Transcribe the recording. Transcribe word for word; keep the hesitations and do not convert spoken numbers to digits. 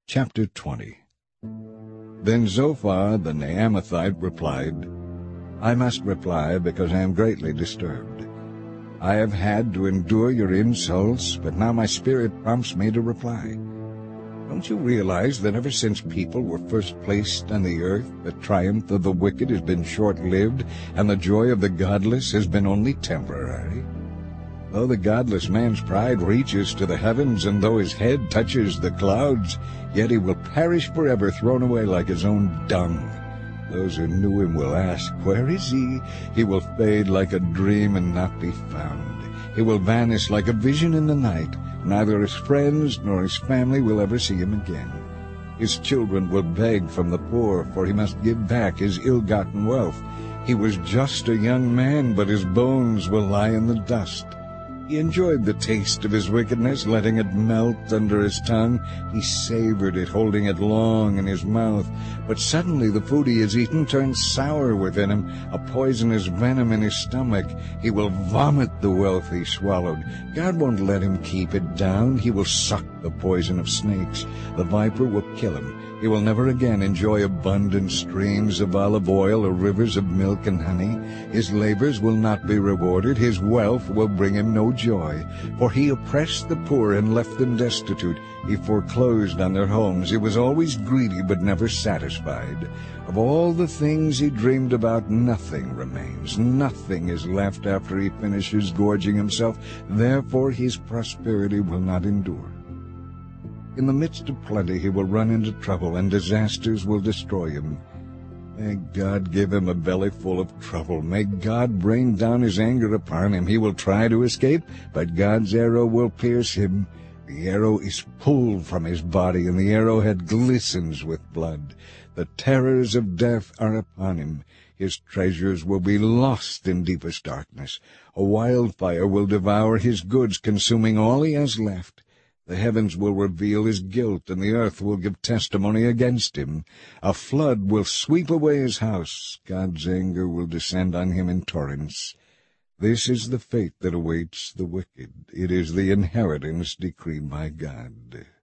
Chapter twenty. Then Zophar the Naamathite replied, I must reply because I am greatly disturbed. I have had to endure your insults, but now my spirit prompts me to reply. Don't you realize that ever since people were first placed on the earth, the triumph of the wicked has been short-lived, and the joy of the godless has been only temporary? Though the godless man's pride reaches to the heavens, and though his head touches the clouds, yet he will perish forever, thrown away like his own dung. Those who knew him will ask, Where is he? He will fade like a dream and not be found. He will vanish like a vision in the night. Neither his friends nor his family will ever see him again. His children will beg from the poor, for he must give back his ill-gotten wealth. He was just a young man, but his bones will lie in the dust. He enjoyed the taste of his wickedness, letting it melt under his tongue. He savored it, holding it long in his mouth. But suddenly the food he has eaten turns sour within him, a poisonous venom in his stomach. He will vomit the wealth he swallowed. God won't let him keep it down. He will suck the poison of snakes. The viper will kill him. He will never again enjoy abundant streams of olive oil or rivers of milk and honey. His labors will not be rewarded. His wealth will bring him no joy. For he oppressed the poor and left them destitute. He foreclosed on their homes. He was always greedy but never satisfied. Of all the things he dreamed about, nothing remains. Nothing is left after he finishes gorging himself. Therefore his prosperity will not endure. In the midst of plenty he will run into trouble, and disasters will destroy him. May God give him a belly full of trouble. May God rain down his anger upon him. He will try to escape, but God's arrow will pierce him. The arrow is pulled from his body, and the arrowhead glistens with blood. The terrors of death are upon him. His treasures will be lost in deepest darkness. A wildfire will devour his goods, consuming all he has left. The heavens will reveal his guilt, and the earth will give testimony against him. A flood will sweep away his house. God's anger will descend on him in torrents. This is the fate that awaits the wicked. It is the inheritance decreed by God.